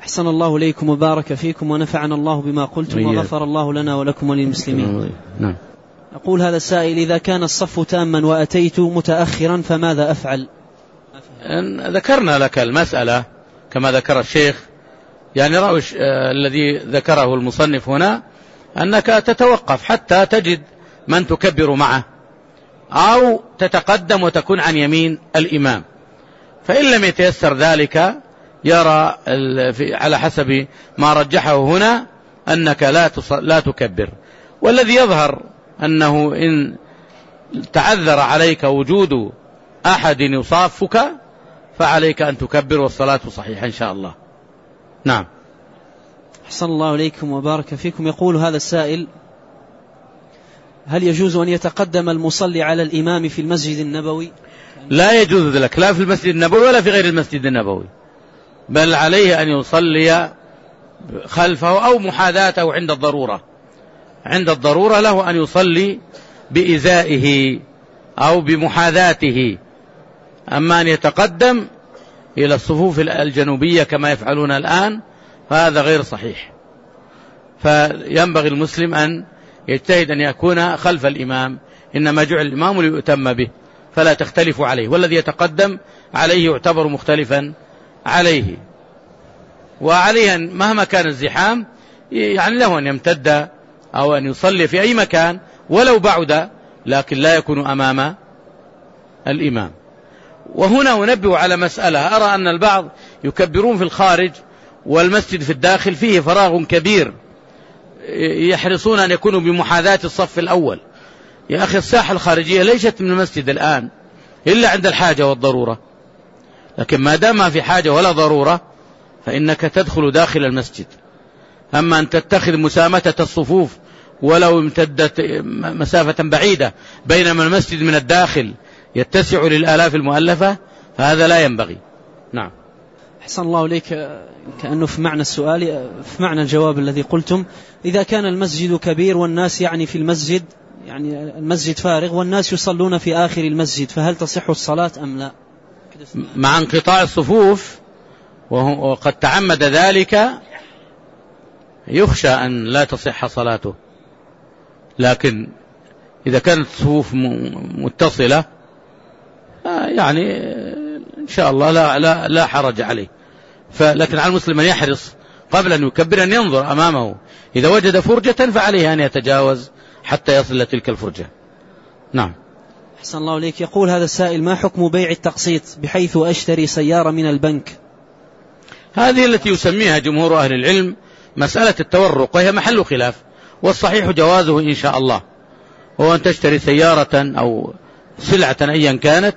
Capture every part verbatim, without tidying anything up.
أحسن الله إليكم وبارك فيكم ونفعنا الله بما قلتم وغفر الله لنا ولكم وللمسلمين. نعم. أقول هذا السائل: إذا كان الصف تاما وأتيت متأخرا فماذا أفعل؟ ذكرنا لك المسألة كما ذكر الشيخ، يعني رأي الذي ذكره المصنف هنا أنك تتوقف حتى تجد من تكبر معه، أو تتقدم وتكون عن يمين الإمام. فإن لم يتيسر ذلك يرى على حسب ما رجحه هنا أنك لا لا تكبر. والذي يظهر أنه إن تعذر عليك وجود أحد يصافك فعليك أن تكبر والصلاة صحيحة إن شاء الله. نعم. أحسن الله إليكم وبارك فيكم. يقول هذا السائل: هل يجوز أن يتقدم المصلي على الإمام في المسجد النبوي؟ لا يجوز لك، لا في المسجد النبوي ولا في غير المسجد النبوي، بل عليه أن يصلي خلفه أو محاذاته عند الضرورة. عند الضرورة له أن يصلي بإزائه أو بمحاذاته، أما أن يتقدم إلى الصفوف الجنوبية كما يفعلون الآن فهذا غير صحيح. فينبغي المسلم أن يجتهد أن يكون خلف الإمام، إنما جعل الإمام ليؤتم به فلا تختلف عليه، والذي يتقدم عليه يعتبر مختلفا عليه. وعليه مهما كان الزحام يعني له أن يمتد أو أن يصلي في أي مكان ولو بعد، لكن لا يكون أمام الإمام. وهنا أنبه على مسألة: أرى أن البعض يكبرون في الخارج والمسجد في الداخل فيه فراغ كبير، يحرصون أن يكونوا بمحاذاة الصف الأول. يا أخي الساحة الخارجية ليست من المسجد الآن إلا عند الحاجة والضرورة، لكن ما دام ما في حاجة ولا ضرورة فإنك تدخل داخل المسجد. أما أن تتخذ مسامتة الصفوف ولو امتدت مسافة بعيدة بينما المسجد من الداخل يتسع للآلاف المؤلفة فهذا لا ينبغي. نعم. أحسن الله إليك. كأنه في معنى السؤال في معنى الجواب الذي قلتم: إذا كان المسجد كبير والناس يعني في المسجد يعني المسجد فارغ والناس يصلون في آخر المسجد فهل تصح الصلاة أم لا؟ مع انقطاع الصفوف وقد تعمد ذلك يخشى أن لا تصح صلاته، لكن إذا كانت الصفوف متصلة يعني إن شاء الله لا, لا, لا حرج عليه. لكن على المسلم أن يحرص قبل أن يكبر أن ينظر أمامه، إذا وجد فرجة فعليه أن يتجاوز حتى يصل إلى تلك الفرجة. نعم. أحسن الله إليك. يقول هذا السائل: ما حكم بيع التقسيط بحيث أشتري سيارة من البنك؟ هذه التي يسميها جمهور أهل العلم مسألة التورق، وهي محل خلاف، والصحيح جوازه إن شاء الله، هو أن تشتري سيارة أو سلعة أيا كانت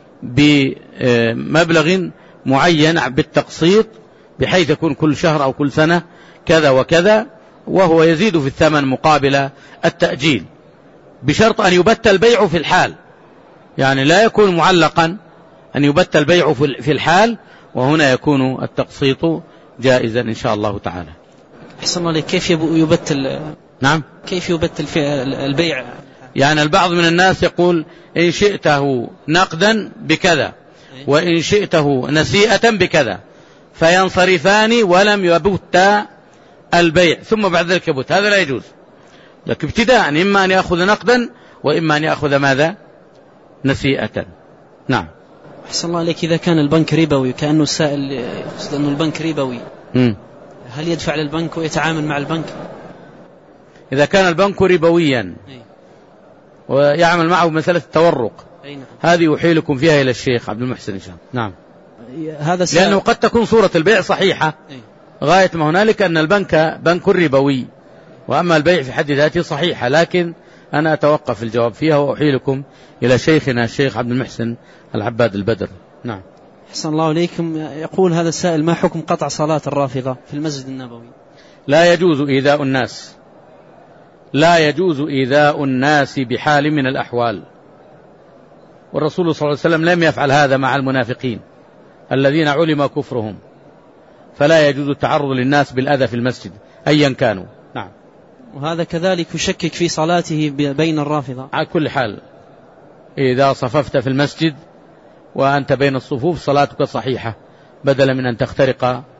بمبلغ معين بالتقسيط بحيث يكون كل شهر أو كل سنة كذا وكذا، وهو يزيد في الثمن مقابل التأجيل، بشرط أن يبت البيع في الحال، يعني لا يكون معلقا، أن يبت البيع في الحال، وهنا يكون التقسيط جائزا إن شاء الله تعالى. أحسن الله عليك. كيف يبت نعم كيف يبت البيع؟ يعني البعض من الناس يقول إن شئته نقدا بكذا وإن شئته نسيئة بكذا، فينصرفان ولم يبت البيع ثم بعد ذلك يبت، هذا لا يجوز. لكن ابتداء إما أن يأخذ نقدا وإما أن يأخذ ماذا؟ نسيئة. نعم. أحسن الله عليك. إذا كان البنك ربوي، كأنه السائل يقصد أنه البنك ربوي، م. هل يدفع للبنك ويتعامل مع البنك؟ إذا كان البنك ربويا ويعمل معه مسألة التورق، هذه يحيلكم فيها إلى الشيخ عبد المحسن إن شاء الله. نعم. هذا لأنه قد تكون صورة البيع صحيحة، غاية ما هنالك أن البنك بنك ربوي، وأما البيع في حد ذاته صحيحة، لكن أنا أتوقف الجواب فيها وأحيلكم إلى شيخنا الشيخ عبد المحسن العباد البدر. نعم. أحسن الله عليكم. يقول هذا السائل: ما حكم قطع صلاة الرافضة في المسجد النبوي؟ لا يجوز إيذاء الناس، لا يجوز إيذاء الناس بحال من الأحوال، والرسول صلى الله عليه وسلم لم يفعل هذا مع المنافقين الذين علم كفرهم، فلا يجوز التعرض للناس بالأذى في المسجد أيا كانوا. نعم. وهذا كذلك يشكك في صلاته بين الرافضة. على كل حال إذا صففت في المسجد وأنت بين الصفوف صلاتك صحيحة، بدلا من أن تخترق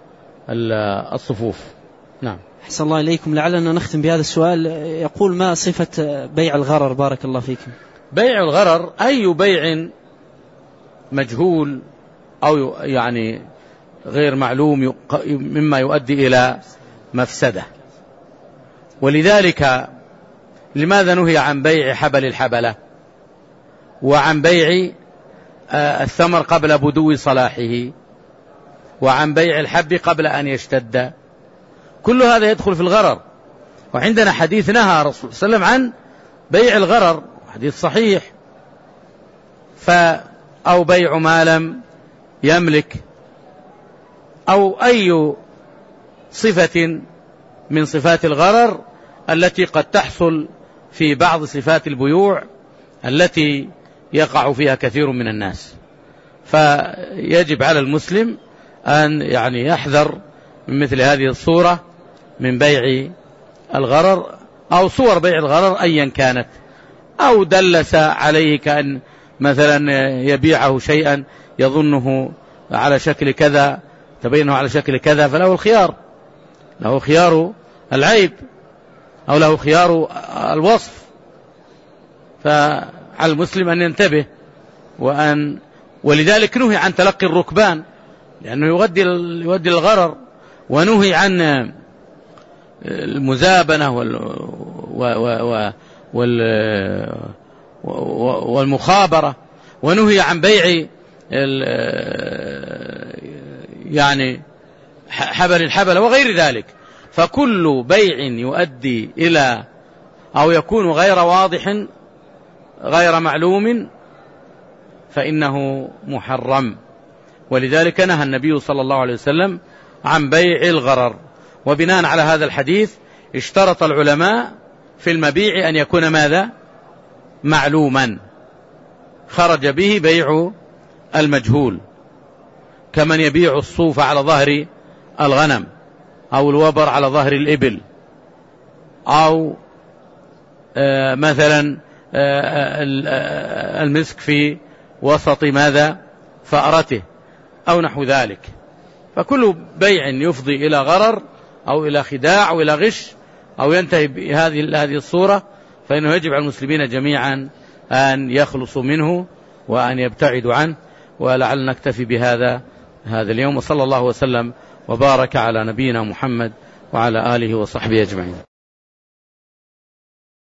الصفوف. نعم. أحسن الله إليكم. لعلنا نختم بهذا السؤال. يقول: ما صفة بيع الغرر بارك الله فيكم؟ بيع الغرر أي بيع مجهول أو يعني غير معلوم مما يؤدي إلى مفسدة. ولذلك لماذا نهي عن بيع حبل الحبلة وعن بيع الثمر قبل بدو صلاحه وعن بيع الحب قبل أن يشتد؟ كل هذا يدخل في الغرر. وعندنا حديث نهى الرسول صلى الله عليه وسلم عن بيع الغرر، حديث صحيح. ف أو بيع ما لم يملك أو أي صفة من صفات الغرر التي قد تحصل في بعض صفات البيوع التي يقع فيها كثير من الناس. فيجب على المسلم أن يعني يحذر من مثل هذه الصورة من بيع الغرر أو صور بيع الغرر أيا كانت، أو دلس عليه كأن مثلا يبيعه شيئا يظنه على شكل كذا تبينه على شكل كذا، فله الخيار، له خيار العيب أو له خيار الوصف. فعلى المسلم أن ينتبه. وأن ولذلك نهي عن تلقي الركبان لأنه يؤدي يؤدي الغرر، ونهي عن المزابنة والمخابرة، ونهي عن بيع يعني حبل الحبل وغير ذلك. فكل بيع يؤدي إلى أو يكون غير واضح غير معلوم فإنه محرم. ولذلك نهى النبي صلى الله عليه وسلم عن بيع الغرر. وبناء على هذا الحديث اشترط العلماء في المبيع أن يكون ماذا؟ معلوما، خرج به بيع المجهول، كمن يبيع الصوف على ظهر الغنم أو الوبر على ظهر الإبل، أو آه مثلا آه المسك في وسط ماذا؟ فأرته أو نحو ذلك. فكل بيع يفضي إلى غرر أو إلى خداع أو إلى غش أو ينتهي بهذه هذه الصورة فإنه يجب على المسلمين جميعا أن يخلصوا منه وأن يبتعدوا عنه. ولعل نكتفي بهذا هذا اليوم، وصلى الله وسلم وبارك على نبينا محمد وعلى آله وصحبه أجمعين.